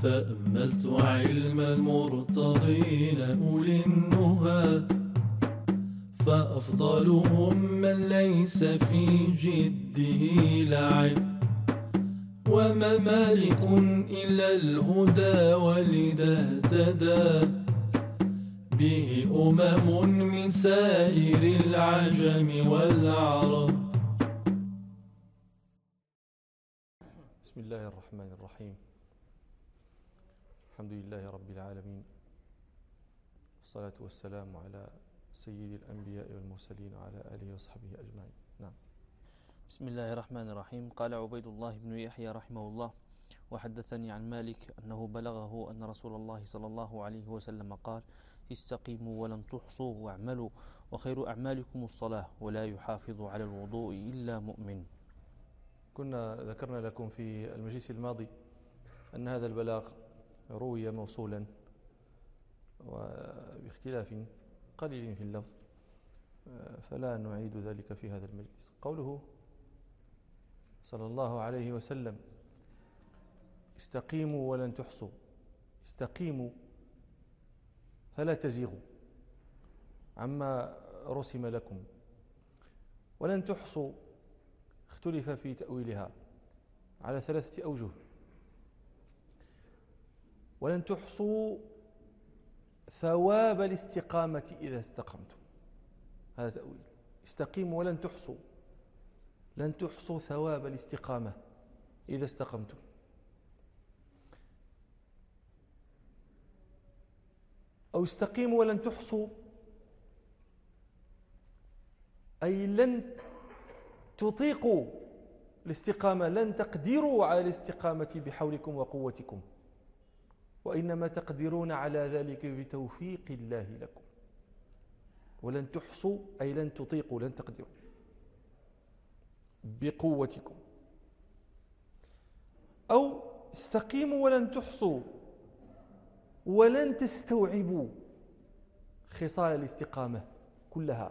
تأملت علم المرتضين أولي النهى، فأفضلهم من ليس في جده لعب، وما مالك إلا الهدى ولذا اهتدى به من سائر العجم والعرب. بسم الله الرحمن الرحيم. الحمد لله رب العالمين، والصلاة والسلام على سيد الأنبياء والمرسلين وعلى آله وصحبه أجمعين. نعم. بسم الله الرحمن الرحيم. قال عبيد الله بن يحيى رحمه الله: وحدثني عن مالك أنه بلغه أن رسول الله صلى الله عليه وسلم قال: استقيموا ولن تحصوا واعملوا، وخير أعمالكم الصلاة، ولا يحافظ على الوضوء إلا مؤمن. كنا ذكرنا لكم في المجلس الماضي أن هذا البلاغ روي موصولا وباختلاف قليل في اللفظ، فلا نعيد ذلك في هذا المجلس. قوله صلى الله عليه وسلم: استقيموا ولن تحصوا، استقيموا فلا تزيغوا عما رسم لكم، ولن تحصوا اختلف في تأويلها على 3 أوجه. ولن تحصوا ثواب الاستقامة إذا استقمتم، هذا تأويل. استقيموا ولن تحصوا، لن تحصوا ثواب الاستقامة إذا استقمتم. أو استقيموا ولن تحصوا أي لن تطيقوا الاستقامة، لن تقدروا على الاستقامة بحولكم وقوتكم، وإنما تقدرون على ذلك بتوفيق الله لكم. ولن تحصوا أي لن تطيقوا، لن تقدروا بقوتكم. أو استقيموا ولن تحصوا ولن تستوعبوا خصال الاستقامة كلها.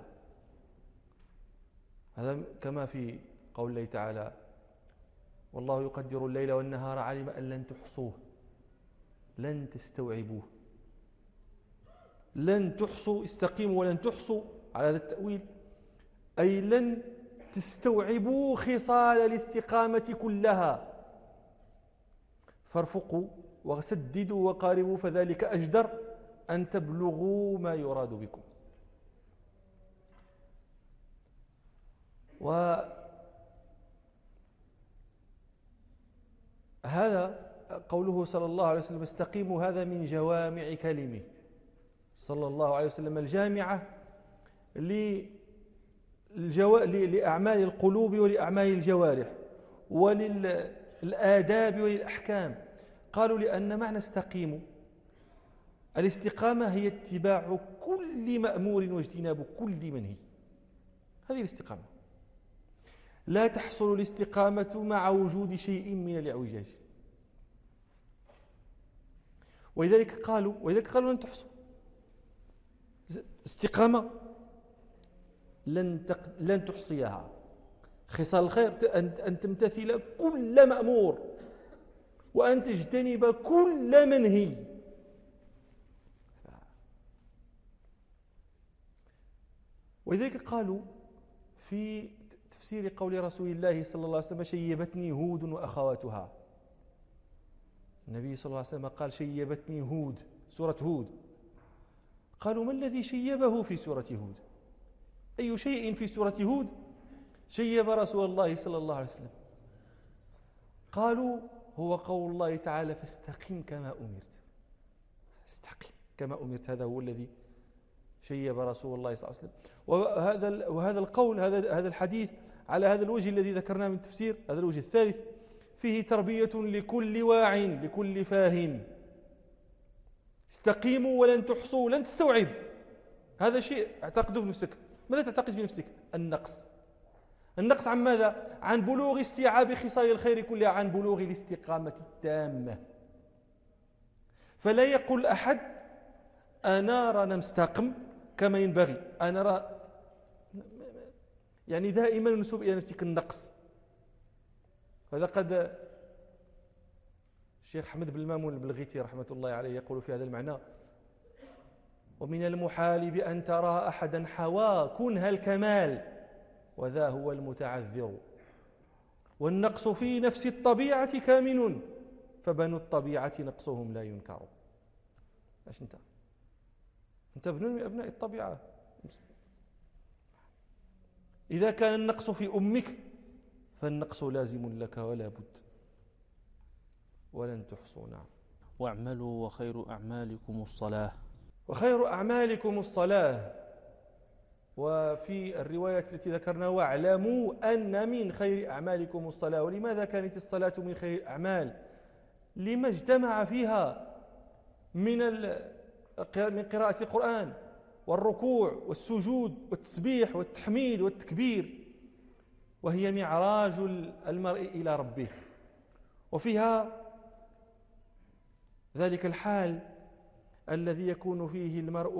هذا كما في قول الله تعالى: والله يقدر الليل والنهار علم أن لن تحصوه، لن تستوعبوه. لن تحصوا، استقيموا ولن تحصوا على هذا التأويل، أي لن تستوعبوا خصال الاستقامة كلها. فارفقوا وسددوا وقاربوا، فذلك أجدر أن تبلغوا ما يراد بكم. وهذا قوله صلى الله عليه وسلم: استقيموا، هذا من جوامع كلمه صلى الله عليه وسلم، الجامعة لأعمال القلوب ولأعمال الجوارح وللآداب وللأحكام. قالوا لأن معنى استقيموا، الاستقامة هي اتباع كل مأمور واجتناب كل منهي. هذه الاستقامة. لا تحصل الاستقامة مع وجود شيء من الاعوجاج. ولذلك قالوا لن تحصوا استقامة، لن تحصيها. خصال الخير أن تمتثل كل مأمور وأن تجتنب كل منهي. ولذلك قالوا في تفسير قول رسول الله صلى الله عليه وسلم: شيبتني هود وأخواتها. النبي صلى الله عليه وسلم قال: شيبتني هود، سورة هود. قالوا: ما الذي شيبه في سورة هود؟ أي شيء في سورة هود شيب رسول الله صلى الله عليه وسلم؟ قالوا: هو قول الله تعالى: فاستقم كما أمرت. استقم كما أمرت، هذا هو الذي شيب رسول الله صلى الله عليه وسلم. وهذا القول، هذا الحديث على هذا الوجه الذي ذكرناه من التفسير، هذا الوجه الثالث، فيه تربية لكل واع لكل فاهم. استقيموا ولن تحصوا، لن تستوعب. هذا شيء اعتقده في نفسك. ماذا تعتقد في نفسك؟ النقص عن ماذا؟ عن بلوغ استيعاب خصال الخير كلها، عن بلوغ الاستقامة التامة. فلا يقول أحد: أنا رانا مستقم كما ينبغي، أنا را، يعني دائما نسب إلى نفسك النقص. هذا قد الشيخ أحمد بن المامون البلغيتي رحمة الله عليه يقول في هذا المعنى: ومن المحال بأن ترى أحدا حوى كنه الكمال وذا هو المتعذر، والنقص في نفس الطبيعة كامن، فبنو الطبيعة نقصهم لا ينكر. ايش انت ابن من أبناء الطبيعة. إذا كان النقص في أمك فالنقص لازم لك ولا بد، ولن تحصوا. نعم. واعملوا وخير أعمالكم الصلاة. وخير أعمالكم الصلاة. وفي الرواية التي ذكرنا: واعلموا أن من خير أعمالكم الصلاة. ولماذا كانت الصلاة من خير الأعمال؟ لما اجتمع فيها من قراءة القرآن والركوع والسجود والتسبيح والتحميد والتكبير، وهي معراج المرء إلى ربه، وفيها ذلك الحال الذي يكون فيه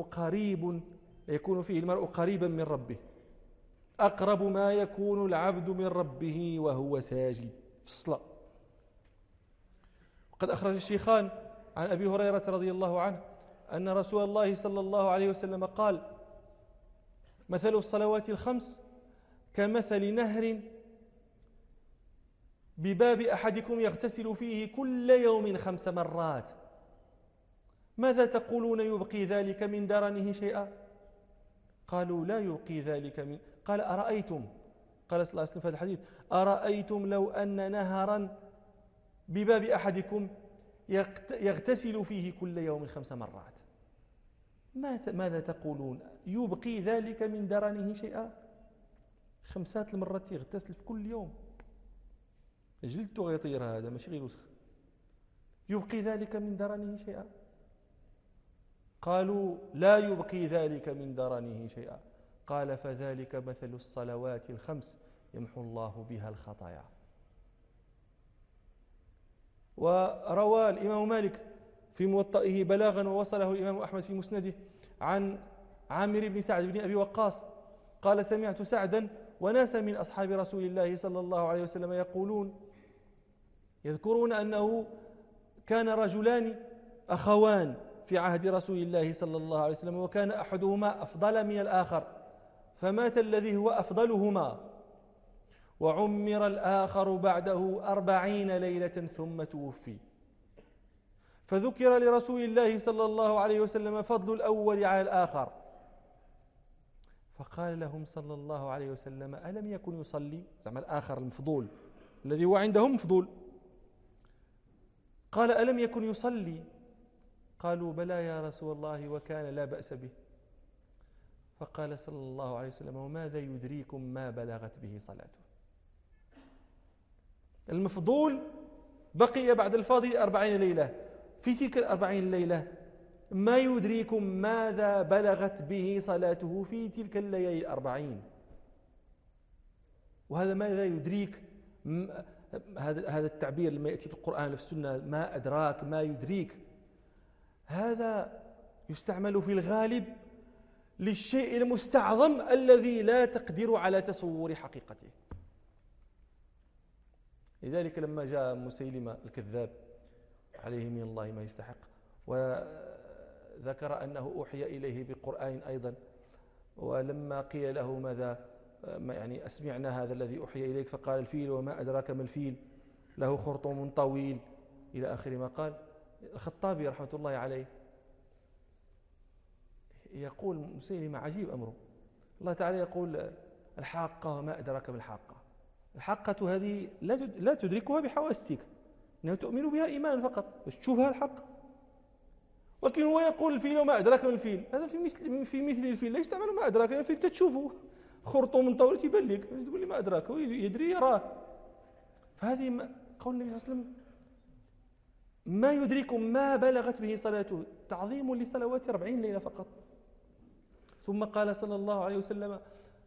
المرء قريبا من ربه، أقرب ما يكون العبد من ربه وهو ساجد في الصلاة. وقد أخرج الشيخان عن أبي هريرة رضي الله عنه أن رسول الله صلى الله عليه وسلم قال: مثل الصلوات الخمس كمثل نهر بباب أحدكم يغتسل فيه كل يوم 5 مرات. ماذا تقولون يبقي ذلك من درنه شيئا؟ قالوا: لا يبقي ذلك من. قال: أرأيتم، قال صلى الله عليه وسلم في هذا الحديث: أرأيتم لو أن نهرا بباب أحدكم يغتسل فيه كل يوم 5 مرات، ماذا تقولون يبقي ذلك من درنه شيئا؟ 5 المرات يغتسل في كل يوم، جلدته غيطير، هذا ماشي غير وسخ. يبقي ذلك من درنه شيئا؟ قالوا: لا يبقي ذلك من درنه شيئا. قال: فذلك مثل الصلوات الخمس يمحو الله بها الخطايا. وروى الإمام مالك في موطئه بلاغا، ووصله الإمام أحمد في مسنده، عن عامر بن سعد بن أبي وقاص قال: سمعت سعدا وناسا من أصحاب رسول الله صلى الله عليه وسلم يذكرون أنه كان رجلان أخوان في عهد رسول الله صلى الله عليه وسلم، وكان أحدهما أفضل من الآخر، فمات الذي هو أفضلهما، وعمر الآخر بعده 40 ليلة ثم توفي. فذكر لرسول الله صلى الله عليه وسلم فضل الأول على الآخر، فقال لهم صلى الله عليه وسلم: ألم يكن يصلي؟ زعما الآخر المفضول الذي هو عندهم مفضول. قال: ألم يكن يصلي؟ قالوا: بلى يا رسول الله، وكان لا بأس به. فقال صلى الله عليه وسلم: وماذا يدريكم ما بلغت به صلاته؟ المفضول بقي بعد الفاضل 40 ليلة، في تلك 40 ليلة ما يدريكم ماذا بلغت به صلاته في تلك الليالي 40. وهذا ماذا يدريك، هذا التعبير لما يأتي في القرآن وفي السنة، ما أدراك، ما يدريك، هذا يستعمل في الغالب للشيء المستعظم الذي لا تقدر على تصور حقيقته. لذلك لما جاء مسيلمة الكذاب عليه من الله ما يستحق، وذكر أنه أوحي إليه بقرآن أيضا، ولما قيل له ماذا يعني أسمعنا هذا الذي أوحي إليك، فقال: الفيل وما أدراك ما الفيل، له خرطوم طويل، إلى آخر ما قال. الخطابي رحمة الله عليه يقول: مسيلمة عجيب أمره، الله تعالى يقول: الحاقة وما أدراك ما الحاقة. الحاقة هذه لا تدركها بحواسك، إنها تؤمن بها إيمان فقط، باش تشوفها الحق. ولكن هو يقول: الفيل وما أدراك ما الفيل، هذا في مثل الفيل، لا يستعمل ما أدراك، الفيل تشوفه خرطوم من طول تيبان لك، تقول لي ما أدراك، هو يدري يراه. فهذه قول النبي صلى الله عليه وسلم: ما يدركم ما بلغت به صلاته، تعظيم لصلوات 40 ليلة فقط. ثم قال صلى الله عليه وسلم: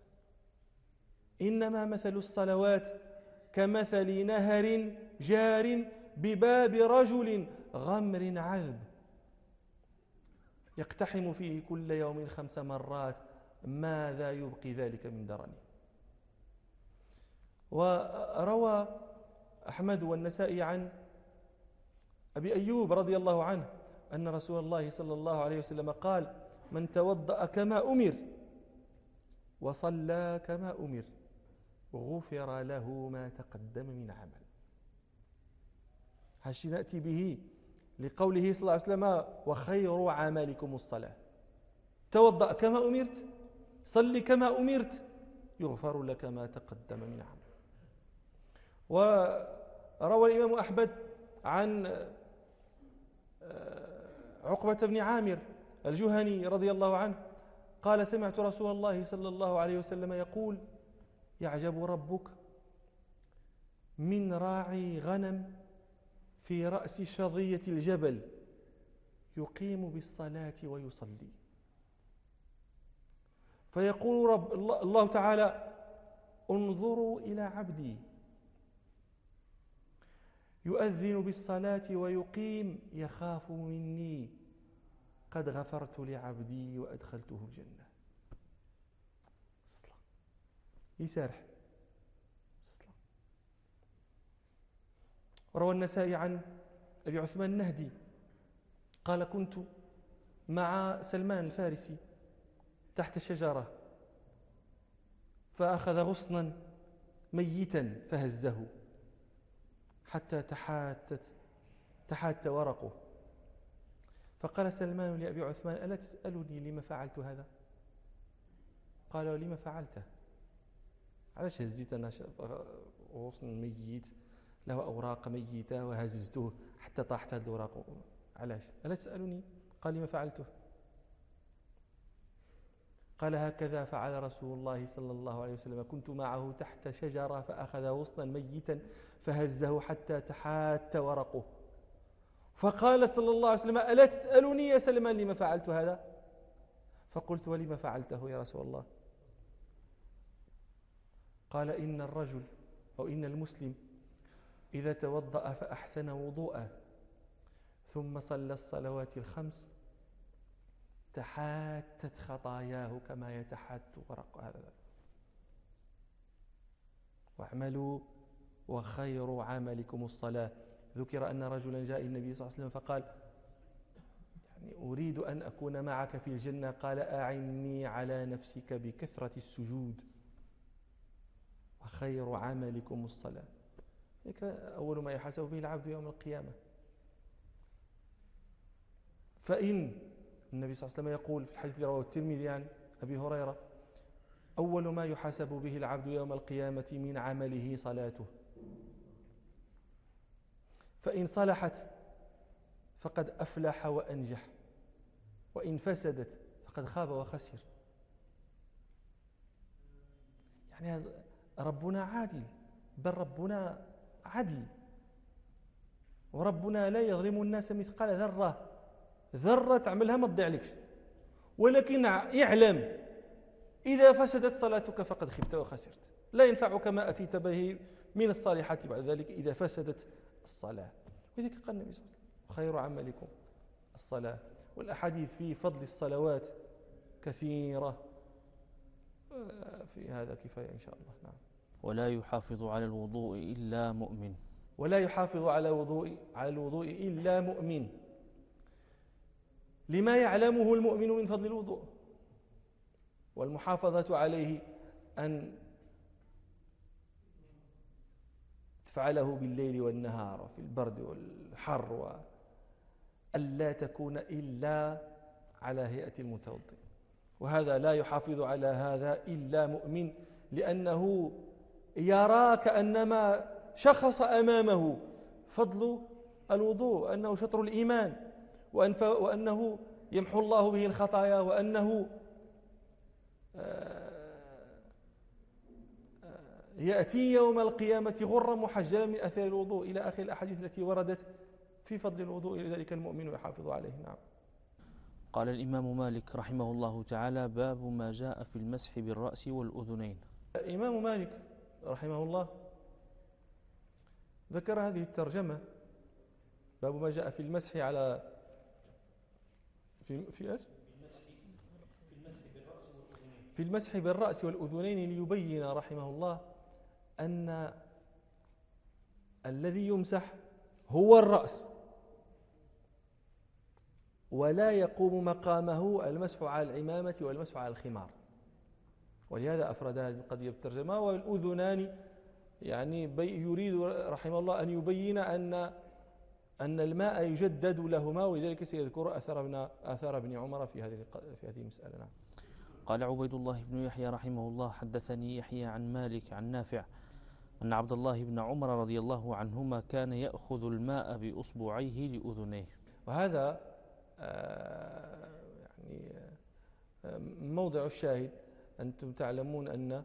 إنما مثل الصلوات كمثل نهر جار بباب رجل غمر عذب يقتحم فيه كل يوم 5 مرات، ماذا يبقي ذلك من درنه؟ وروى أحمد والنسائي عن أبي أيوب رضي الله عنه أن رسول الله صلى الله عليه وسلم قال: من توضأ كما أمر وصلى كما أمر غفر له ما تقدم من عمل. هالشيء نأتي به لقوله صلى الله عليه وسلم: وخير عملكم الصلاة. توضأ كما أمرت، صل كما أمرت، يغفر لك ما تقدم من عمل. وروى الإمام أحمد عن عقبة بن عامر الجهني رضي الله عنه قال: سمعت رسول الله صلى الله عليه وسلم يقول: يعجب ربك من راعي غنم في رأس شظية الجبل يقيم بالصلاة ويصلي، فيقول الله تعالى: انظروا إلى عبدي يؤذن بالصلاة ويقيم يخاف مني، قد غفرت لعبدي وأدخلته الجنة. يسارح. وروى النسائي عن أبي عثمان النهدي قال: كنت مع سلمان الفارسي تحت شجرة فأخذ غصنا ميتا فهزه حتى تحات ورقه، فقال سلمان لأبي عثمان: ألا تسألني لما فعلت هذا؟ قال: ولما فعلته؟ علاش هزيت أنا غصن ميت له أوراق ميتة وهززته حتى طاحت هذه الأوراق؟ علاش؟ ألا تسألني؟ قال: لما فعلته؟ قال: هكذا فعل رسول الله صلى الله عليه وسلم، كنت معه تحت شجرة فأخذ غصنا ميتا فهزه حتى تحات ورقه، فقال صلى الله عليه وسلم: ألا تسألني يا سلمان لما فعلت هذا؟ فقلت: ولما فعلته يا رسول الله؟ قال: إن الرجل أو إن المسلم إذا توضأ فأحسن وضوءه ثم صلى الصلوات الخمس تحاتت خطاياه كما يتحات ورق هذا. واعملوا وخير عملكم الصلاة. ذكر أن رجلا جاء النبي صلى الله عليه وسلم فقال: يعني أريد أن أكون معك في الجنة. قال: أعني على نفسك بكثرة السجود، وخير عملكم الصلاة. أول ما يحاسب به العبد يوم القيامة. فإن النبي صلى الله عليه وسلم يقول في الحديث رواه الترمذي عن أبي هريرة: أول ما يحاسب به العبد يوم القيامة من عمله صلاته، فإن صلحت فقد أفلح وأنجح، وإن فسدت فقد خاب وخسر. يعني ربنا عادل، بل ربنا عدل، وربنا لا يظلم الناس مثقال ذرة تعملها ما تضيع لكش، ولكن اعلم إذا فسدت صلاتك فقد خبت وخسرت، لا ينفعك ما أتيت به من الصالحات بعد ذلك إذا فسدت الصلاة. وذلك قال النبي صلى الله عليه وسلم: خير عملكم الصلاة. والأحاديث في فضل الصلوات كثيرة، في هذا كفاية إن شاء الله. نعم. ولا يحافظ على الوضوء إلا مؤمن. ولا يحافظ على الوضوء إلا مؤمن، لما يعلمه المؤمن من فضل الوضوء. والمحافظة عليه أن تفعله بالليل والنهار وفي البرد والحر، وألا تكون إلا على هيئة المتوضئ. وهذا لا يحافظ على هذا إلا مؤمن، لأنه يرى كأنما شخص أمامه فضل الوضوء، أنه شطر الإيمان، وأنه يمحو الله به الخطايا، وأنه يأتي يوم القيامة غرا محجلا من أثر الوضوء، إلى آخر الأحاديث التي وردت في فضل الوضوء، لذلك المؤمن يحافظ عليه. نعم. قال الإمام مالك رحمه الله تعالى: باب ما جاء في المسح بالرأس والأذنين. الإمام مالك رحمه الله ذكر هذه الترجمة: باب ما جاء في المسح على في المسح بالرأس والأذنين، ليبين رحمه الله أن الذي يمسح هو الرأس ولا يقوم مقامه المسح على العمامة والمسح على الخمار. ولهذا أفرد هذه القضية بالترجمة. والأذنان يعني يريد رحمه الله أن يبين أن الماء يجدد لهما، ولذلك سيذكر أثر ابن عمر في هذه المسألة. نعم. قال عبيد الله بن يحيى رحمه الله حدثني يحيى عن مالك عن نافع أن عبد الله بن عمر رضي الله عنهما كان يأخذ الماء بأصبعيه لأذنيه. وهذا يعني موضع الشاهد. أنتم تعلمون أن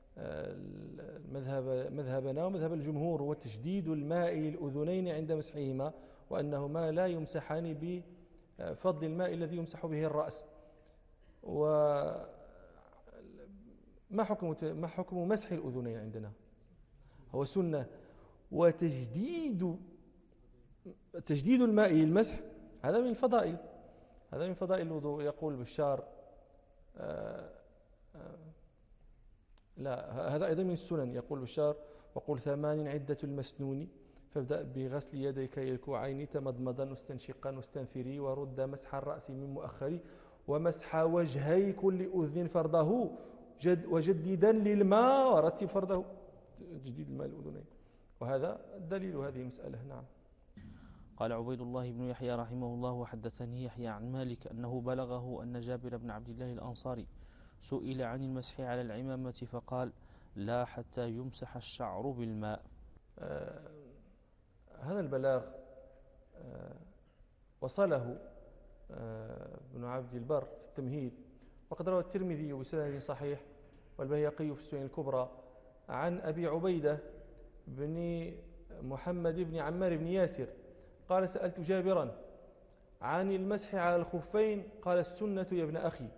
مذهبنا ومذهب الجمهور هو تشديد الماء للأذنين عند مسحهما، وأنهما لا يمسحان بفضل الماء الذي يمسح به الرأس. وما حكم مسح الأذنين عندنا؟ هو سنة. وتجديد الماء للمسح هذا من الفضائل، هذا من فضائل الوضوء. يقول بشار لا، هذا أيضا من السنن. يقول بشار: وقل 8 عدة المسنون، فابدأ بغسل يديك إلى الكوعين تمضمضا واستنشقا واستنثري، ورد مسح الرأس من مؤخر، ومسح وجهي كل أذن فرضه، وجددا للماء ورتب فرضه. تجديد الماء للأذنين، وهذا دليل هذه المسألة. نعم. قال عبيد الله بن يحيى رحمه الله وحدثني يحيى عن مالك أنه بلغه أن جابر بن عبد الله الأنصاري سئل عن المسح على العمامة فقال: لا حتى يمسح الشعر بالماء. هذا البلاغ وصله ابن عبد البر في التمهيد، وقد روى الترمذي بسند صحيح والبيهقي في السنن الكبرى عن أبي عبيدة بن محمد بن عمار بن ياسر قال: سألت جابرا عن المسح على الخفين، قال: السنة يا ابن أخي.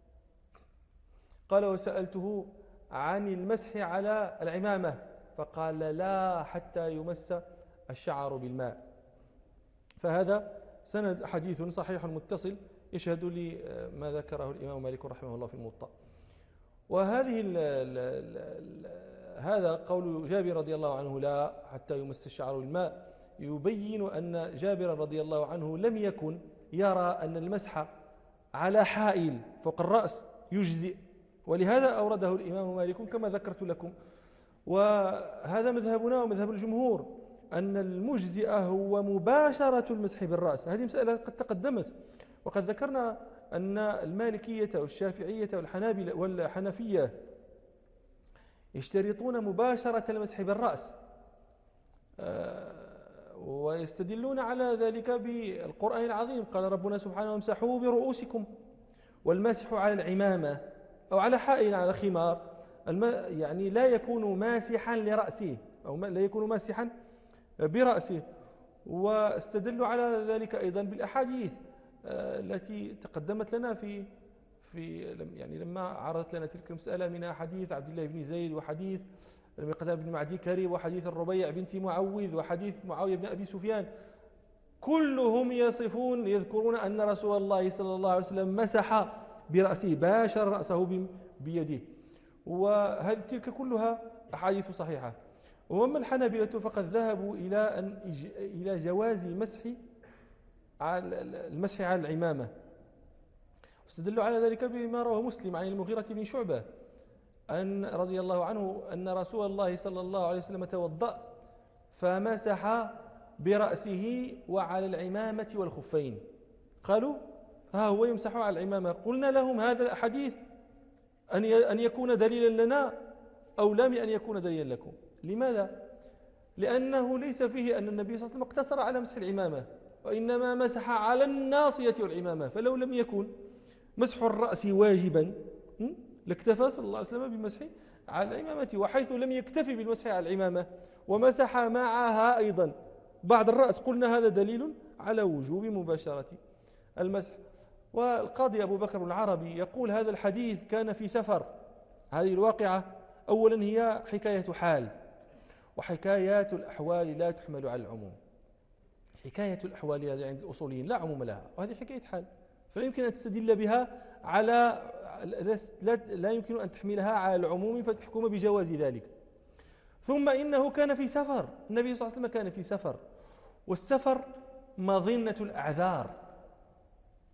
قال: وسألته عن المسح على العمامة، فقال: لا حتى يمس الشعر بالماء. فهذا سند حديث صحيح متصل يشهد لما ذكره الإمام مالك رحمه الله في الموطأ. هذا قول جابر رضي الله عنه لا حتى يمس الشعر بالماء يبين أن جابر رضي الله عنه لم يكن يرى أن المسح على حائل فوق الرأس يجزئ، ولهذا أورده الإمام مالك كما ذكرت لكم. وهذا مذهبنا ومذهب الجمهور أن المجزئ هو مباشرة المسح بالرأس. هذه مسألة قد تقدمت، وقد ذكرنا أن المالكية والشافعية والحنابلة والحنفية يشترطون مباشرة المسح بالرأس، ويستدلون على ذلك بالقرآن العظيم. قال ربنا سبحانه: امسحوا برؤوسكم. والمسح على العمامة أو على حائل على خمار يعني لا يكون ماسحا لرأسه أو لا يكون ماسحا برأسه. واستدلوا على ذلك أيضا بالأحاديث التي تقدمت لنا يعني لما عرضت لنا تلك المسألة، من حديث عبد الله بن زيد، وحديث المقدام بن معدي كريب، وحديث الربيع بنت معوذ، وحديث معاوية بن أبي سفيان. كلهم يذكرون أن رسول الله صلى الله عليه وسلم مسح برأسه، باشر رأسه بيده. وهذه تلك كلها أحاديث صحيحة. وأما الحنابلة فقد ذهبوا إلى جواز المسح على العمامة، واستدلوا على ذلك بما رواه مسلم عن المغيرة بن شعبة أن رضي الله عنه أن رسول الله صلى الله عليه وسلم توضأ فمسح برأسه وعلى العمامة والخفين. قالوا: ها هو يمسح على العمامة. قلنا لهم: هذا الحديث أن يكون دليلا لنا أو لم أن يكون دليلا لكم. لماذا؟ لأنه ليس فيه أن النبي صلى الله عليه وسلم اقتصر على مسح العمامة، وإنما مسح على الناصية والعمامة. فلو لم يكن مسح الرأس واجبا لاكتفى صلى الله عليه وسلم بمسح على العمامة، وحيث لم يكتفي بالمسح على العمامة ومسح معها أيضا بعد الرأس، قلنا هذا دليل على وجوب مباشرة المسح. والقاضي أبو بكر العربي يقول: هذا الحديث كان في سفر. هذه الواقعة أولا هي حكاية حال، وحكايات الأحوال لا تحمل على العموم. حكاية الأحوال هذه عند الأصوليين لا عموم لها، وهذه حكاية حال، فلا يمكن أن تستدل بها على لا يمكن أن تحملها على العموم فتحكم بجواز ذلك. ثم إنه كان في سفر، النبي صلى الله عليه وسلم كان في سفر، والسفر مظنة الأعذار،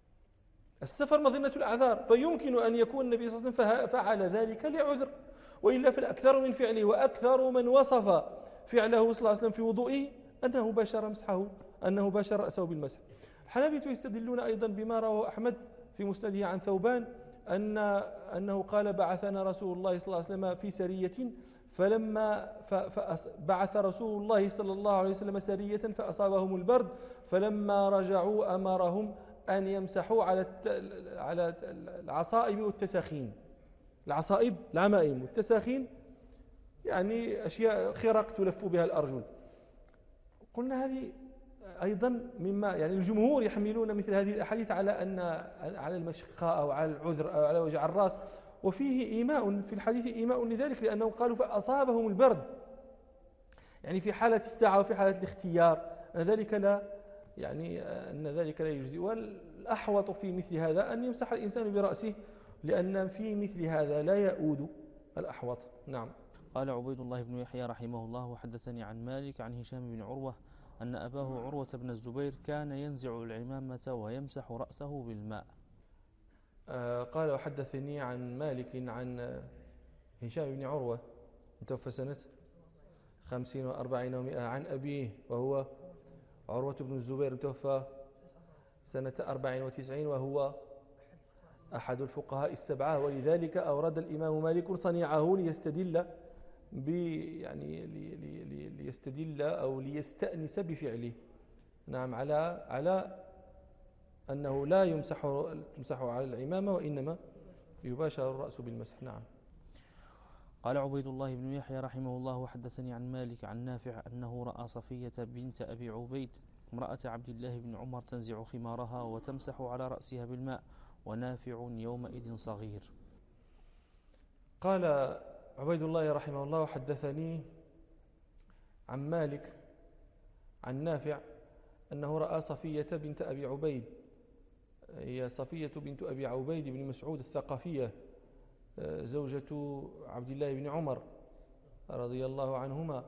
السفر مظنة الأعذار، فيمكن أن يكون النبي صلى الله عليه وسلم فعل ذلك لعذر، وإلا فالأكثر من فعله، وأكثر من وصف فعله صلى الله عليه وسلم في وضوئه أنه باشر مسحه، أنه باشر رأسه بالمسح. الحنابلة يستدلون أيضا بما رواه أحمد في مسنده عن ثوبان أنه قال بعثنا رسول الله صلى الله عليه وسلم في سرية، فلما بعث رسول الله صلى الله عليه وسلم سرية فأصابهم البرد، فلما رجعوا أمرهم أن يمسحوا على العصائب والتساخين. العصائب العمائم والتساخين يعني أشياء خرق تلف بها الأرجل. قلنا هذه أيضا مما يعني الجمهور يحملون مثل هذه الأحاديث على المشقة أو على العذر أو على وجع الرأس، وفيه إيماء في الحديث إيماء لذلك، لأنهم قالوا فأصابهم البرد، يعني في حالة الساعة وفي حالة الاختيار، أن ذلك لا يجزي. والأحوط في مثل هذا أن يمسح الإنسان برأسه، لأن في مثل هذا لا يؤود الأحوط. نعم. قال عبيد الله بن يحيى رحمه الله: وحدثني عن مالك عن هشام بن عروة أن أباه عروة بن الزبير كان ينزع العمامة ويمسح رأسه بالماء. قال وحدثني عن مالك عن هشام بن عروة متوفى سنة 50 و40 و100 عن أبيه وهو عروة بن الزبير متوفى سنة 94 وهو أحد الفقهاء السبعة، ولذلك أورد الإمام مالك صنيعه ليستدل أو ليستأنس بفعله. نعم، على أنه لا يمسح على العمامة، وإنما يباشر الرأس بالمسح. نعم. قال عبيد الله بن يحيى رحمه الله: وحدثني عن مالك عن نافع أنه رأى صفية بنت أبي عبيد امرأة عبد الله بن عمر تنزع خمارها وتمسح على رأسها بالماء، ونافع يومئذ صغير. قال عبيد الله رحمه الله: وحدثني عن مالك عن نافع أنه رأى صفية بنت أبي عبيد، هي صفية بنت أبي عبيد بن مسعود الثقفية، زوجة عبد الله بن عمر رضي الله عنهما،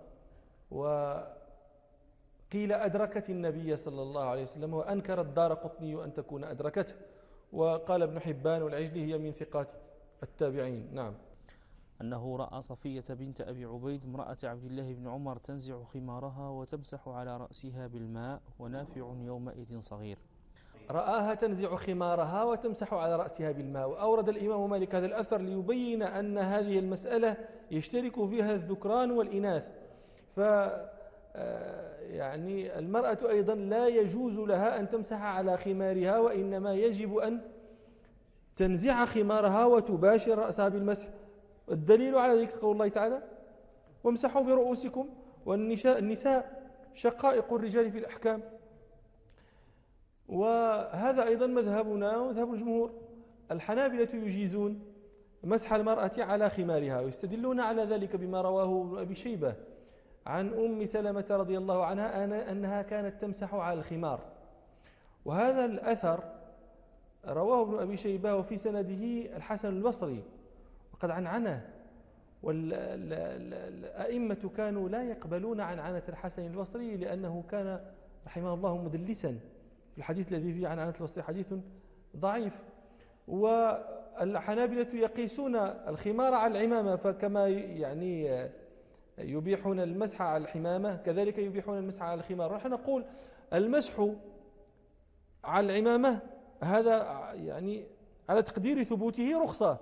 وقيل أدركت النبي صلى الله عليه وسلم، وأنكر الدارقطني أن تكون أدركته، وقال ابن حبان والعجلي هي من ثقات التابعين. نعم. أنه رأى صفية بنت أبي عبيد امرأة عبد الله بن عمر تنزع خمارها وتمسح على رأسها بالماء، ونافع يومئذ صغير. رآها تنزع خمارها وتمسح على رأسها بالماء. وأورد الإمام مالك هذا الأثر ليبين أن هذه المسألة يشترك فيها الذكران والإناث، يعني المرأة أيضا لا يجوز لها أن تمسح على خمارها، وإنما يجب أن تنزع خمارها وتباشر رأسها بالمسح. الدليل على ذلك قول الله تعالى: وامسحوا برؤوسكم، والنساء شقائق الرجال في الأحكام. وهذا أيضا مذهبنا ومذهب الجمهور. الحنابلة يجيزون مسح المرأة على خمارها، ويستدلون على ذلك بما رواه ابن أبي شيبة عن أم سلمة رضي الله عنها أنها كانت تمسح على الخمار. وهذا الأثر رواه ابن أبي شيبة وفي سنده الحسن البصري وقد عنعنه، والأئمة كانوا لا يقبلون عنعنة الحسن البصري لأنه كان رحمه الله مدلسا. الحديث الذي فيه عنعنة البصري حديث ضعيف. والحنابلة يقيسون الخمار على العمامة، فكما يعني يبيحون المسح على الحمامة كذلك يبيحون المسح على الخمار. ونحن نقول المسح على العمامة هذا يعني على تقدير ثبوته رخصة،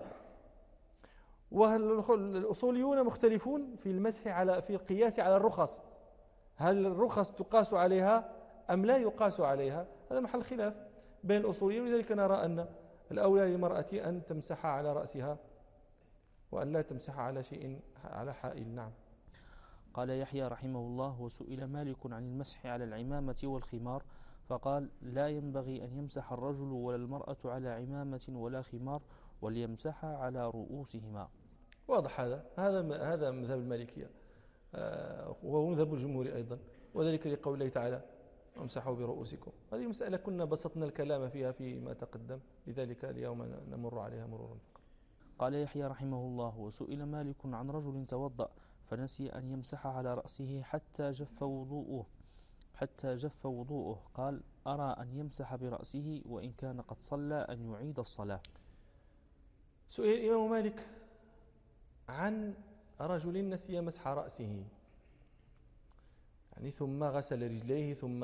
والأصوليون مختلفون في المسح في القياس على الرخص، هل الرخص تقاس عليها أم لا يقاس عليها؟ هذا محل خلاف بين الأصوليين، ولذلك نرى أن الأولى للمرأة أن تمسح على رأسها وأن لا تمسح على شيء على حائل. نعم. قال يحيى رحمه الله: وسئل مالك عن المسح على العمامة والخمار فقال: لا ينبغي أن يمسح الرجل ولا المرأة على عمامة ولا خمار، وليمسح على رؤوسهما. واضح هذا مذهب المالكية، وهو مذهب الجمهور أيضا، وذلك لقول الله تعالى: وامسحوا برؤوسكم. هذه مسألة كنا بسطنا الكلام فيها فيما تقدم، لذلك اليوم نمر عليها مرورا. قال يحيى رحمه الله: وسئل مالك عن رجل توضأ فنسي أن يمسح على رأسه حتى جف وضوءه، حتى جف وضوءه. قال: أرى أن يمسح برأسه وإن كان قد صلى أن يعيد الصلاة. سئل الإمام مالك عن رجل نسي مسح رأسه، يعني ثم غسل رجليه، ثم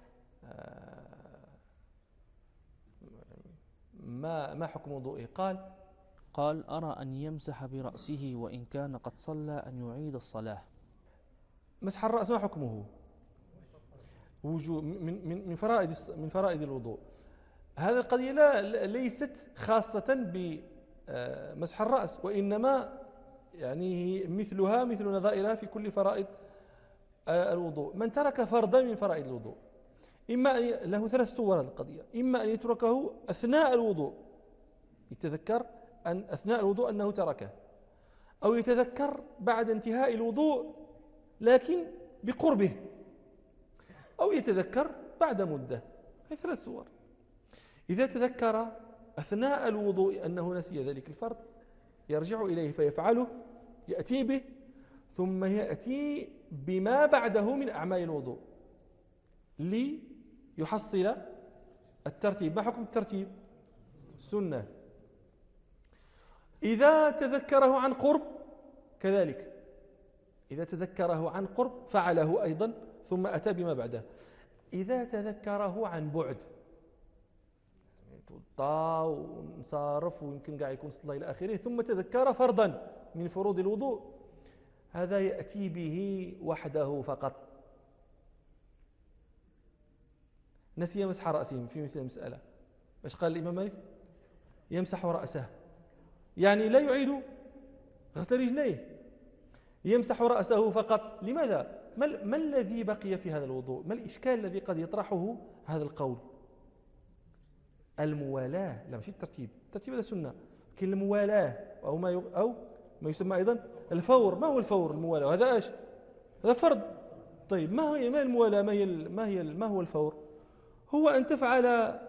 ما حكم وضوئه؟ قال: أرى أن يمسح برأسه وإن كان قد صلى أن يعيد الصلاة. مسح الرأس ما حكمه؟ وجوب من فرائض الوضوء. هذه القضية ليست خاصة بمسح الرأس، وإنما يعني مثلها مثل نظائرها في كل فرائض الوضوء. من ترك فرضا من فرائض الوضوء إما أن له 3 صور هذه القضية: إما أن يتركه أثناء الوضوء، يتذكر أن أثناء الوضوء أنه تركه، أو يتذكر بعد انتهاء الوضوء لكن بقربه، أو يتذكر بعد مدة. هذه 3 صور. إذا تذكر أثناء الوضوء أنه نسي ذلك الفرض يرجع إليه فيفعله، يأتي به، ثم يأتي بما بعده من أعمال الوضوء ليحصل الترتيب. ما حكم الترتيب؟ سنة. إذا تذكره عن قرب كذلك، إذا تذكره عن قرب فعله أيضا ثم أتى بما بعده. إذا تذكره عن بعد، توضا ونصارف ويمكن قاعد يكون صلى إلى آخره، ثم تذكر فرضا من فروض الوضوء، هذا يأتي به وحده فقط. نسي مسح رأسه في مثل المسألة، ايش قال الإمام مالك؟ يمسح رأسه، يعني لا يعيد غسل رجليه، يمسح رأسه فقط. لماذا؟ ما الذي بقي في هذا الوضوء؟ ما الإشكال الذي قد يطرحه هذا القول؟ الموالاة، لا مش الترتيب. الترتيب هذا سنة، لكن الموالاة أو ما يسمى أيضا الفور. ما هو الفور؟ الموالاة هذا ايش؟ هذا فرض. طيب ما الموالاة؟ ما هو الفور؟ هو أن تفعل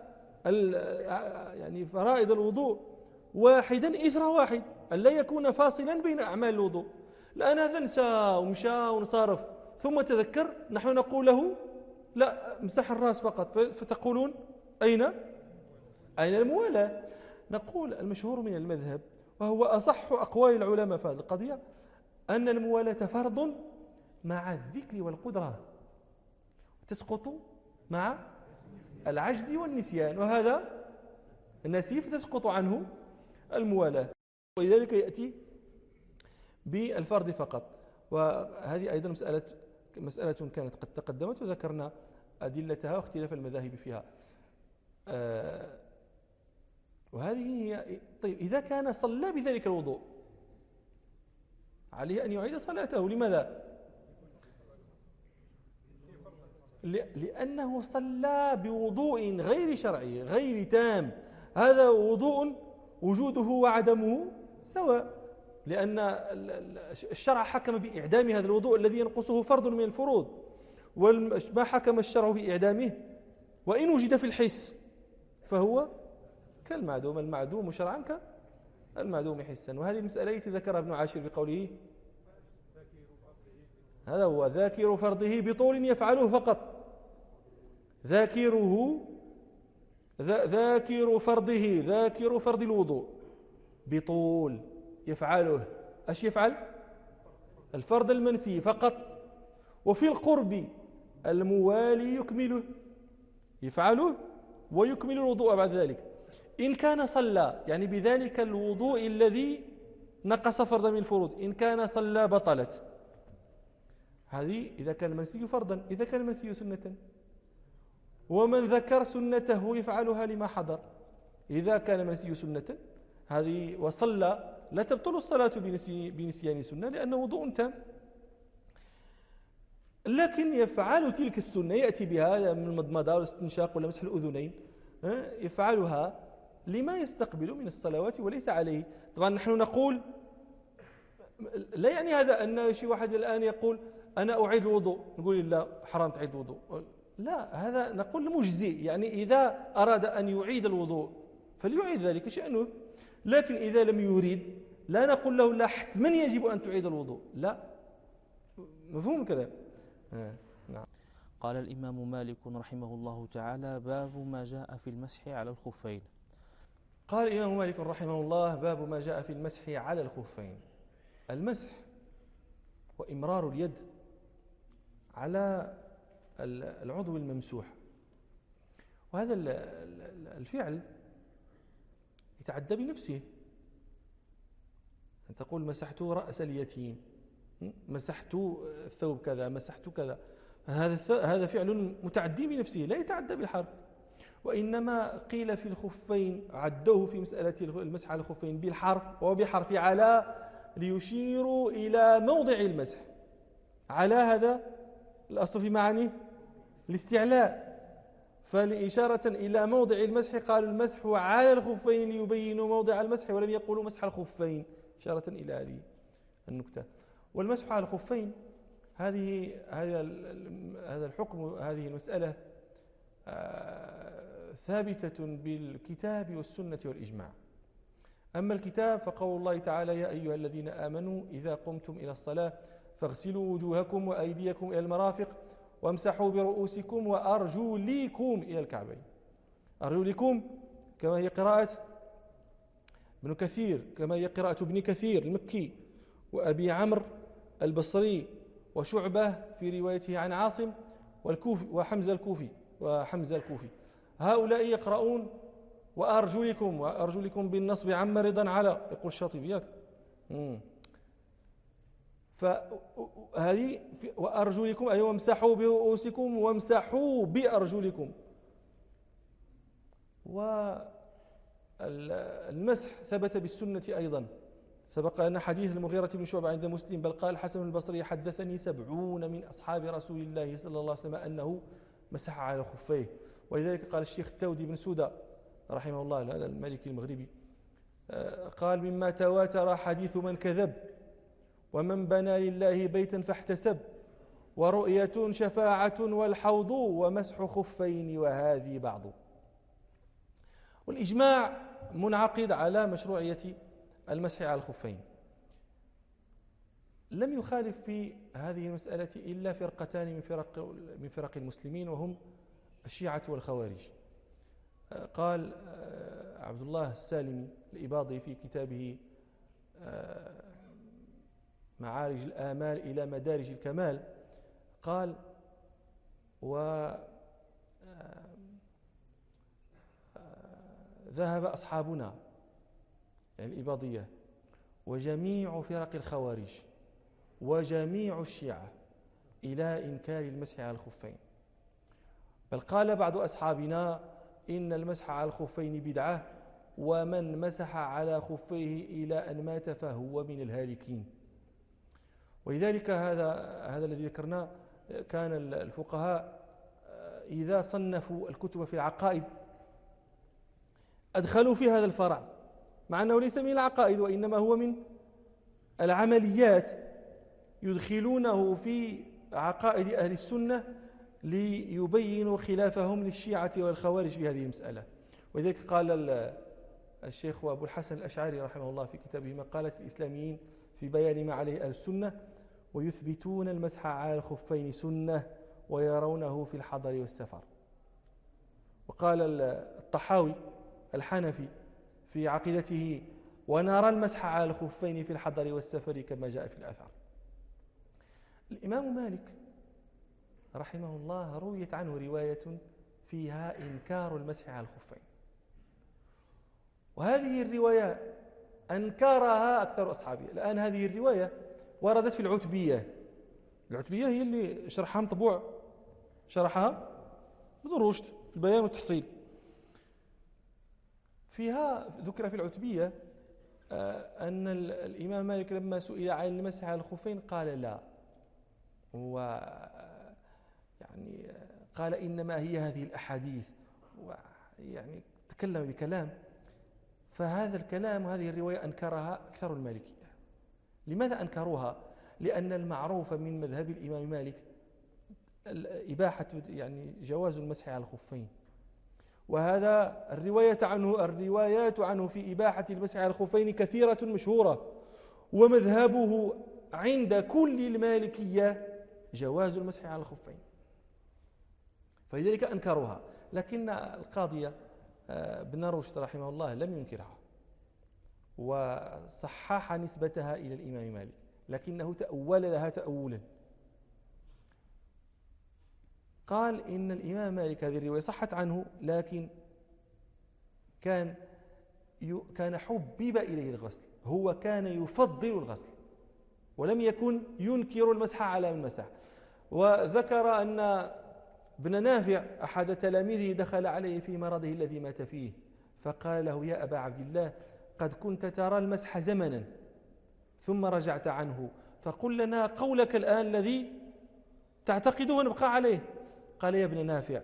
يعني فرائض الوضوء واحدا إثر واحد، أن لا يكون فاصلا بين أعمال الوضوء. لأن هذا نسى ومشى ونصارف ثم تذكر، نحن نقول له لا، مسح الرأس فقط، فتقولون أين الموالاة؟ نقول المشهور من المذهب وهو أصح أقوال العلماء في هذه القضية أن الموالاة فرض مع الذكر والقدرة، تسقط مع العجز والنسيان، وهذا النسيف تسقط عنه الموالاة، ولذلك يأتي بالفرض فقط. وهذه أيضا مسألة كانت قد تقدمت وذكرنا أدلتها واختلاف المذاهب فيها. وهذه هي. طيب إذا كان صلى بذلك الوضوء عليه أن يعيد صلاته. لماذا؟ لأنه صلى بوضوء غير شرعي غير تام. هذا وضوء وجوده وعدمه سواء، لأن الشرع حكم بإعدام هذا الوضوء الذي ينقصه فرض من الفروض، وما حكم الشرع بإعدامه وإن وجد في الحس فهو كالمعدوم، المعدوم شرعا كالمعدوم حسا. وهذه المسألة التي ذكرها ابن عاشر بقوله هذا هو ذاكر فرضه بطول يفعله فقط. ذاكر فرض الوضوء بطول يفعله. ايش يفعل؟ الفرض المنسي فقط. وفي القرب الموالي يكمله، يفعله ويكمل الوضوء بعد ذلك. إن كان صلى يعني بذلك الوضوء الذي نقص فرضا من الفروض، إن كان صلى بطلت. هذه إذا كان المنسي فرضا. إذا كان المنسي سنة، ومن ذكر سنته يفعلها لما حضر. إذا كان المنسي سنة هذه وصلى لا تبطل الصلاة بنسيان سنة لأنه وضوء تام، لكن يفعل تلك السنة، يأتي بها من المضمضة والاستنشاق ولا مسح الأذنين، يفعلها لما يستقبل من الصلوات وليس عليه. طبعا نحن نقول لا يعني هذا أن شي واحد الآن يقول أنا أعيد الوضوء، نقول لا حرام تعيد الوضوء. لا، هذا نقول مجزئ، يعني إذا أراد أن يعيد الوضوء فليعيد ذلك شأنه. لكن إذا لم يريد لا نقول له لا حتما يجب أن تعيد الوضوء، لا. مفهوم الكلام؟ نعم. قال الإمام مالك رحمه الله تعالى: باب ما جاء في المسح على الخفين. قال الإمام مالك رحمه الله: باب ما جاء في المسح على الخفين. المسح وإمرار اليد على العضو الممسوح، وهذا الفعل يتعدى بنفسه. أن تقول مسحت رأس اليتيم، مسحت الثوب كذا، مسحت كذا، هذا فعل متعدي بنفسه لا يتعدى بالحرف. وإنما قيل في الخفين عدوه في مسألة المسح على الخفين بالحرف وبحرف على ليشيروا إلى موضع المسح. على هذا الأصل في معانيه الاستعلاء، فلإشارة إلى موضع المسح قالوا المسح على الخفين ليبينوا موضع المسح، ولم يقولوا مسح الخفين إشارة إلى هذه النكتة. والمسح على الخفين هذا الحكم، هذه المسألة ثابتة بالكتاب والسنة والإجماع. أما الكتاب فقول الله تعالى: يا أيها الذين آمنوا إذا قمتم إلى الصلاة فاغسلوا وجوهكم وأيديكم إلى المرافق وامسحوا برؤوسكم وأرجلكم إلى الكعبين. أرجلكم كما هي قراءة ابن كثير، كما هي قراءة ابن كثير المكي وأبي عمرو البصري وشعبة في روايته عن عاصم والكوفي وحمزة الكوفي. هؤلاء يقرؤون وأرجلكم بالنصب عم رضا على، يقول الشاطبي ياك. فهذه وأرجلكم أي وامسحوا برؤوسكم وامسحوا بأرجلكم. والمسح ثبت بالسنة أيضا. سبق أن حديث المغيرة بن شعبة عند مسلم بل قال الحسن البصري: حدثني 70 من أصحاب رسول الله صلى الله عليه وسلم أنه مسح على خفيه. ولذلك قال الشيخ التودي بن سودة رحمه الله، هذا المالكي المغربي، قال: مما تواتر حديث من كذب، ومن بنى لله بيتا فاحتسب، ورؤية شفاعة والحوض، ومسح خفين وهذه بعض. والإجماع منعقد على مشروعية المسح على الخفين. لم يخالف في هذه المسألة إلا فرقتان من فرق المسلمين، وهم الشيعة والخوارج. قال عبد الله السالمي الإباضي في كتابه معارج الآمال إلى مدارج الكمال، قال: ذهب أصحابنا يعني الإباضية وجميع فرق الخوارج وجميع الشيعة إلى إنكار المسح على الخفين. بل قال بعض أصحابنا: إن المسح على الخفين بدعة، ومن مسح على خفيه إلى أن مات فهو من الهالكين. ولذلك هذا الذي ذكرناه، كان الفقهاء إذا صنفوا الكتب في العقائد أدخلوا في هذا الفرع، مع أنه ليس من العقائد وإنما هو من العمليات، يدخلونه في عقائد أهل السنة ليبينوا خلافهم للشيعة والخوارج في هذه المسألة. ولذلك قال الشيخ أبو الحسن الأشعري رحمه الله في كتابه مقالة الإسلاميين في بيان ما عليه أهل السنة: ويثبتون المسح على الخفين سنة ويرونه في الحضر والسفر. وقال الطحاوي الحنفي في عقيدته: ونرى المسح على الخفين في الحضر والسفر كما جاء في الأثر. الإمام مالك رحمه الله رويت عنه رواية فيها إنكار المسح على الخفين، وهذه الرواية أنكرها أكثر أصحابه. الآن هذه الرواية وردت في العتبية هي اللي شرحها مطبوع، شرحها ابن رشد في البيان والتحصيل. فيها ذكر في العتبية أن الإمام مالك لما سئل عن المسح على الخفين قال لا، يعني قال إنما هي هذه الأحاديث، يعني تكلم بكلام. فهذا الكلام وهذه الرواية أنكرها أكثر المالكية. لماذا أنكروها؟ لأن المعروف من مذهب الإمام مالك إباحة يعني جواز المسح على الخفين، وهذا الروايات عنه في إباحة المسح على الخفين كثيرة مشهورة، ومذهبه عند كل المالكية جواز المسح على الخفين. فلذلك أنكروها. لكن القاضي ابن رشد رحمه الله لم ينكرها وصحح نسبتها إلى الإمام مالك، لكنه تأول لها تأولا. قال إن الإمام مالك هذه الرواية صحت عنه، لكن كان حبب إليه الغسل، هو كان يفضل الغسل ولم يكن ينكر المسح على من مسح. وذكر أن ابن نافع أحد تلاميذه دخل عليه في مرضه الذي مات فيه، فقال له: يا أبا عبد الله، قد كنت ترى المسح زمنا ثم رجعت عنه، فقل لنا قولك الآن الذي تعتقده ونبقى عليه. قال: يا ابن نافع،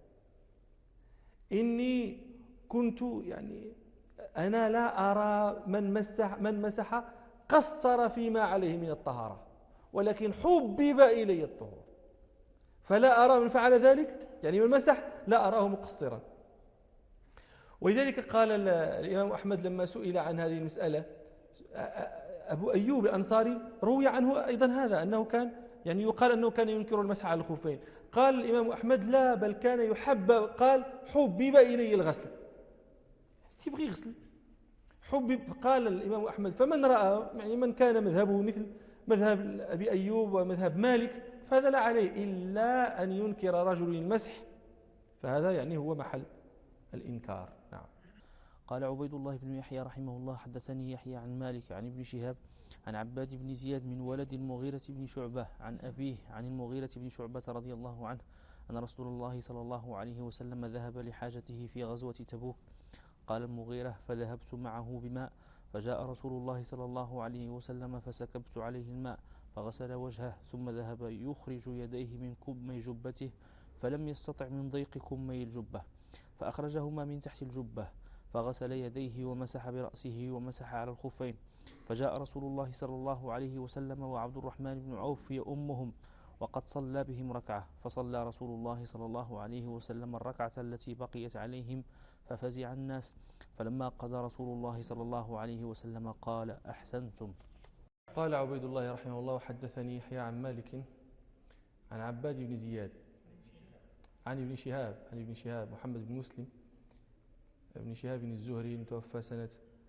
إني كنت أنا لا أرى من مسح قصر فيما عليه من الطهارة، ولكن حبب إلي الطهور، فلا أرى من فعل ذلك من مسح لا أراه مقصرا. ولذلك قال الإمام أحمد لما سئل عن هذه المسألة، أبو أيوب الأنصاري روي عنه أيضا هذا، أنه كان يقال أنه كان ينكر المسح على الخفين. قال الإمام أحمد: لا، بل كان يحبب، قال: حبب إلي الغسل، تبغي غسل حبب. قال الإمام أحمد: فمن رأى من كان مذهبه مثل مذهب أبي أيوب ومذهب مالك فهذا لا عليه إلا أن ينكر رجل المسح، فهذا هو محل الإنكار. نعم. قال عبيد الله بن يحيى رحمه الله: حدثني يحيى عن مالك عن ابن شهاب عن عباد بن زياد من ولد المغيرة بن شعبة عن أبيه عن المغيرة بن شعبة رضي الله عنه أن رسول الله صلى الله عليه وسلم ذهب لحاجته في غزوة تبوك. قال المغيرة: فذهبت معه بماء، فجاء رسول الله صلى الله عليه وسلم فسكبت عليه الماء فغسل وجهه، ثم ذهب يخرج يديه من كمي جبته، فلم يستطع من ضيق كمي الجبة، فأخرجهما من تحت الجبة، فغسل يديه ومسح برأسه ومسح على الخفين. فجاء رسول الله صلى الله عليه وسلم وعبد الرحمن بن عوف يؤمهم وقد صلى بهم ركعة، فصلى رسول الله صلى الله عليه وسلم الركعة التي بقيت عليهم، ففزع الناس. فلما قضى رسول الله صلى الله عليه وسلم قال: أحسنتم. قال عبيد الله رحمه الله: حدثني يحيى عن مالك عن عباد بن زياد عن ابن شهاب محمد بن مسلم ابن شهاب الزهري، المتوفى سنة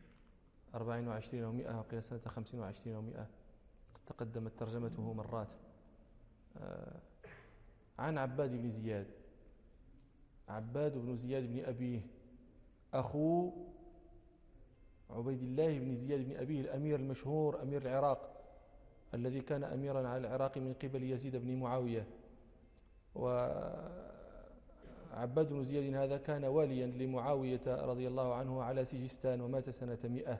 24 و100 وقيل سنة 25 و100، تقدمت ترجمته مرات. عن عباد بن زياد، عباد بن زياد بن أبيه أخو عبيد الله بن زياد بن أبيه الأمير المشهور أمير العراق الذي كان أميرا على العراق من قبل يزيد بن معاوية. وعباد بن زياد هذا كان واليا لمعاوية رضي الله عنه على سجستان، ومات سنة 100.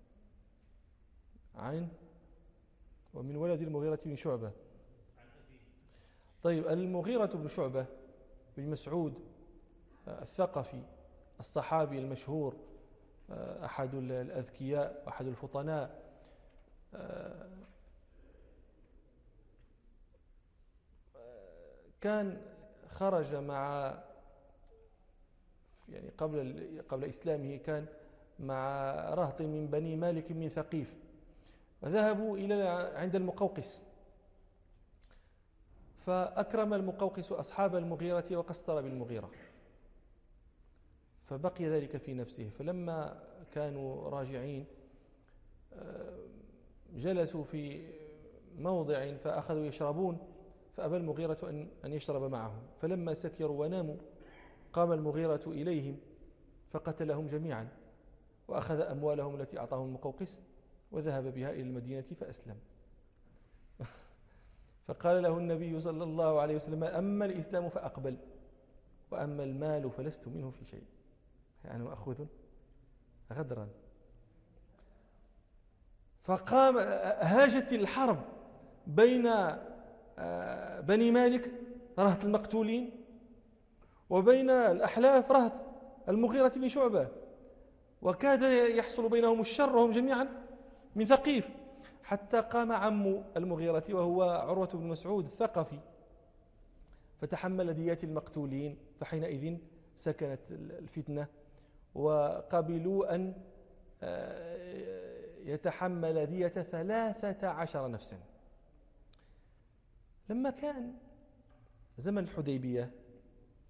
ومن ولد المغيرة بن شعبة. طيب، المغيرة بن شعبة بن مسعود الثقفي الصحابي المشهور، أحد الأذكياء وأحد الفطناء، كان خرج مع قبل إسلامه كان مع رهط من بني مالك من ثقيف، وذهبوا عند المقوقس، فأكرم المقوقس أصحاب المغيرة وقصر بالمغيرة، فبقي ذلك في نفسه. فلما كانوا راجعين جلسوا في موضع فأخذوا يشربون، فأبى المغيرة أن يشرب معهم، فلما سكروا وناموا قام المغيرة إليهم فقتلهم جميعا، وأخذ أموالهم التي أعطاهم المقوقس وذهب بها إلى المدينة فأسلم. فقال له النبي صلى الله عليه وسلم: أما الإسلام فأقبل، وأما المال فلست منه في شيء، مأخوذ غدرا. فقام هاجت الحرب بين بني مالك رهط المقتولين وبين الأحلاف رهط المغيرة بن شعبة، وكاد يحصل بينهم الشر وهم جميعا من ثقيف، حتى قام عم المغيرة وهو عروة بن مسعود الثقفي فتحمل ديات المقتولين، فحينئذ سكنت الفتنة وقبلوا أن يتحمل دية 13 نفسا. لما كان زمن الحديبية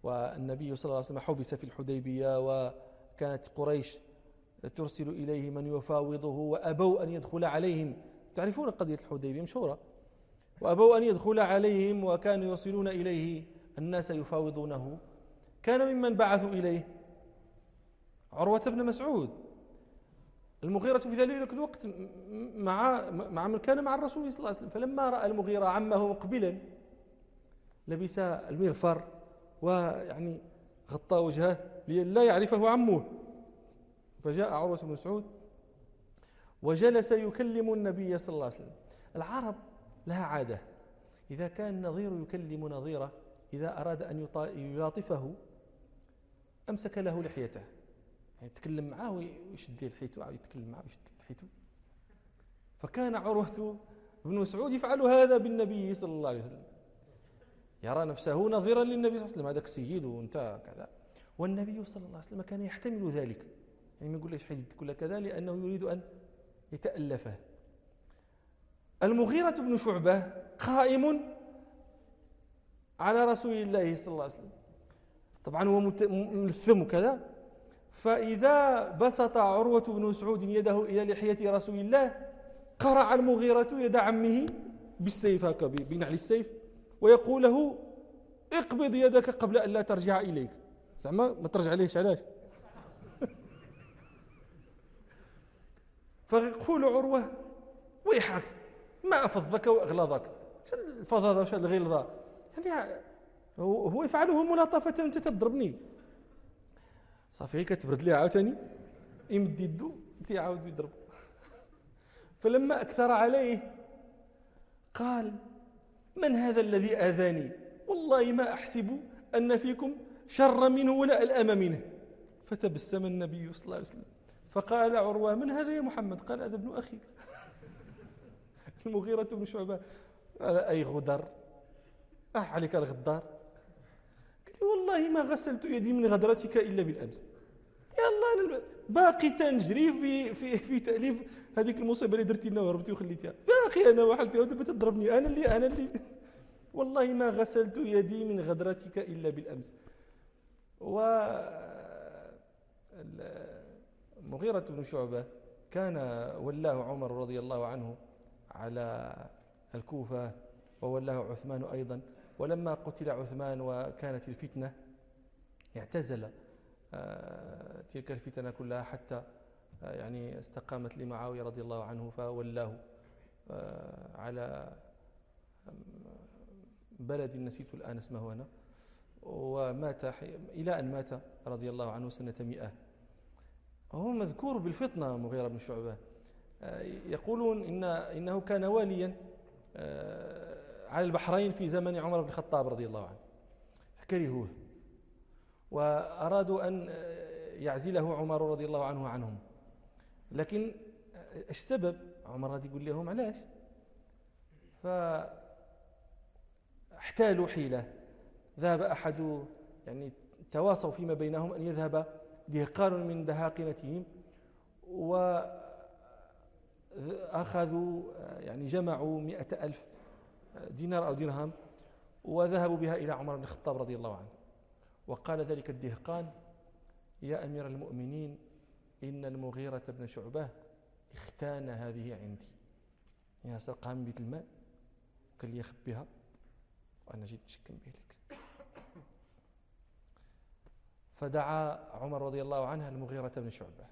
والنبي صلى الله عليه وسلم حبس في الحديبية، وكانت قريش ترسل إليه من يفاوضه وأبوا أن يدخل عليهم. تعرفون قضية الحديبية مشهورة. وأبوا أن يدخل عليهم، وكانوا يرسلون إليه الناس يفاوضونه. كان ممن بعثوا إليه عروة بن مسعود. المغيرة في ذلك الوقت مع من كان مع الرسول صلى الله عليه وسلم. فلما رأى المغيرة عمه مقبلا لبس المغفر ويعني غطى وجهه لا يعرفه عمه، فجاء عروة بن مسعود وجلس يكلم النبي صلى الله عليه وسلم. العرب لها عادة، إذا كان نظير يكلم نظيره إذا أراد أن يلاطفه أمسك له لحيته، يعني يتكلم معه ويشد لحيته، أو يتكلم معه ويشد لحيته. فكان عروة بن مسعود يفعل هذا بالنبي صلى الله عليه وسلم، يرى نفسه نظيرا للنبي صلى الله عليه وسلم، هذاك السيد وانت كذا. والنبي صلى الله عليه وسلم كان يحتمل ذلك، يعني ما يقول ليش حديث كل كذا، لأنه يريد أن يتألفه. المغيرة بن شعبة قائم على رسول الله صلى الله عليه وسلم، طبعا هو ملثم كذا، فإذا بسط عروة بن مسعود يده إلى لحية رسول الله قرع المغيرة يد عمه بالسيف، هكذا بنعل السيف، ويقول له اقبض يدك قبل أن لا ترجع إليك. زعما ما ترجع ليش، علاش؟ فيقول عروة ويحك ما أفضك وأغلظك، شو الفظاظة وشو الغلظة، يعني هو يفعله ملاطفة، أنت تضربني. صافي كتبرد ليه عاوتاني يمد يدو يعاود يضرب. فلما أكثر عليه قال من هذا الذي آذاني، والله ما أحسب أن فيكم شر منه ولا الأم منه. فتبسم النبي صلى الله عليه وسلم فقال عروة من هذا يا محمد؟ قال هذا ابن أخيك المغيرة بن شعبة. قال أي غدر، عليك الغدار. قال والله ما غسلت يدي من غدرتك إلا بالأمس. يا الله أنا باقي تنجري في تأليف هذيك المصيبة اللي درتي لنا وهربتي وخليتها، باقي أنا واحد فيها ودابا تضربني أنا اللي والله ما غسلت يدي من غدرتك إلا بالأمس. المغيرة بن شعبة كان ولاه عمر رضي الله عنه على الكوفة، وولاه عثمان أيضا. ولما قتل عثمان وكانت الفتنة اعتزل تلك الفتنة كلها حتى يعني استقامت لمعاوية رضي الله عنه، فولاه على بلد نسيت الآن اسمه أنا، ومات إلى أن مات رضي الله عنه سنة 100. هو مذكور بالفطنة مغيرة بن شعبة. يقولون إنه كان واليا على البحرين في زمن عمر بن الخطاب رضي الله عنه، فكرهوه وأرادوا أن يعزله عمر رضي الله عنه عنهم. لكن ايش السبب؟ عمر غادي يقول لهم علاش؟ فاحتالوا حيلة، ذهب أحد يعني تواصوا فيما بينهم أن يذهب دهقان من دهاقنتهم، وأخذوا يعني جمعوا 100,000 دينار أو درهم وذهبوا بها إلى عمر بن الخطاب رضي الله عنه. وقال ذلك الدهقان يا أمير المؤمنين إن المغيرة بن شعبة اختان هذه عندي، يعني سرقها من بيت المال وقال لي يخبيها وأنا جيت نشكم به لك. فدعا عمر رضي الله عنه المغيرة بن شعبة،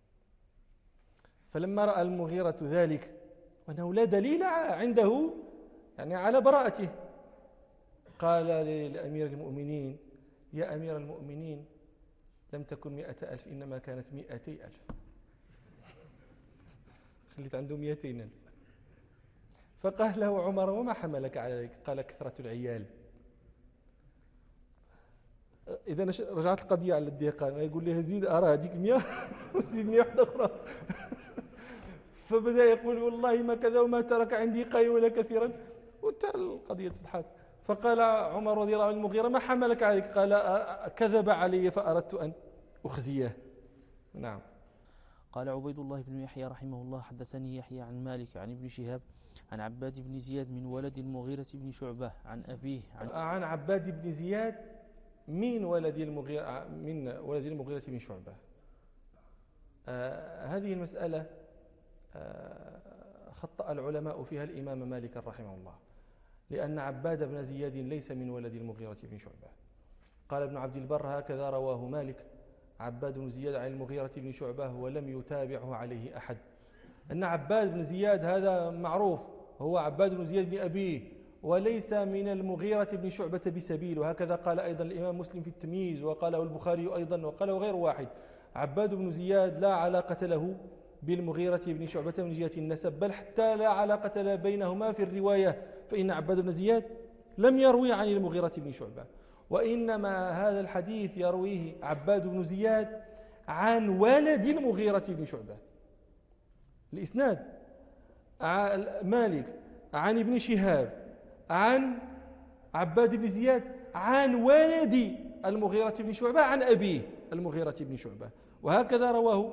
فلما رأى المغيرة ذلك وأنه لا دليل عنده يعني على براءته قال لأمير المؤمنين يا أمير المؤمنين لم تكن 100,000 إنما كانت 200,000. خليت عنده 200,000. فقال له عمر وما حملك على ذلك؟ قال كثرة العيال. إذا رجعت القضية على الدهقان يقول لي زيد أرى هذيك 100 وزيد 100 واحدة أخرى. فبدأ يقول والله ما كذا وما ترك عندي قليلا ولا كثيرا، وانتهى القضية فتحت. فقال عمر رضي الله عنه المغيرة ما حملك عليك؟ قال كذب علي فأردت أن أخزيه. نعم. قال عبيد الله بن يحيى رحمه الله حدثني يحيى عن مالك عن ابن شهاب عن عباد بن زياد من ولد المغيرة بن شعبة عن أبيه عن عباد بن زياد من ولد المغيرة بن شعبة. هذه المسألة خطأ العلماء فيها الإمام مالك رحمه الله، لأن عباد بن زياد ليس من ولد المغيرة بن شعبة. قال ابن عبد البر: هكذا رواه مالك عباد بن زياد عن المغيرة بن شعبة ولم يتابعه عليه أحد. أن عباد بن زياد هذا معروف، هو عباد بن زياد بن أبيه، وليس من المغيرة بن شعبة بسبيل. وهكذا قال أيضا الإمام مسلم في التمييز، وقاله البخاري أيضا، وقاله غير واحد. عباد بن زياد لا علاقة له بالمغيرة بن شعبة من جهة النسب، بل حتى لا علاقة بينهما في الرواية، فإن عباد بن زياد لم يروي عن المغيرة بن شعبة، وإنما هذا الحديث يرويه عباد بن زياد عن ولد المغيرة بن شعبة. الإسناد: مالك عن ابن شهاب عن عباد بن زياد عن ولد المغيرة بن شعبة عن أبيه المغيرة بن شعبة. وهكذا رواه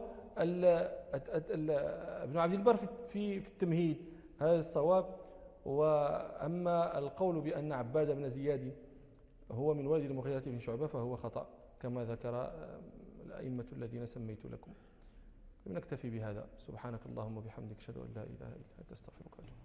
ابن عبد البر في التمهيد. هذا الصواب. وأما القول بأن عباد بن زياد هو من ولد المغيرة بن شعبة فهو خطأ كما ذكر الأئمة الذين سميت لكم. نكتفي بهذا. سبحانك اللهم وبحمدك، أشهد أن لا إله إلا أنت، أستغفرك.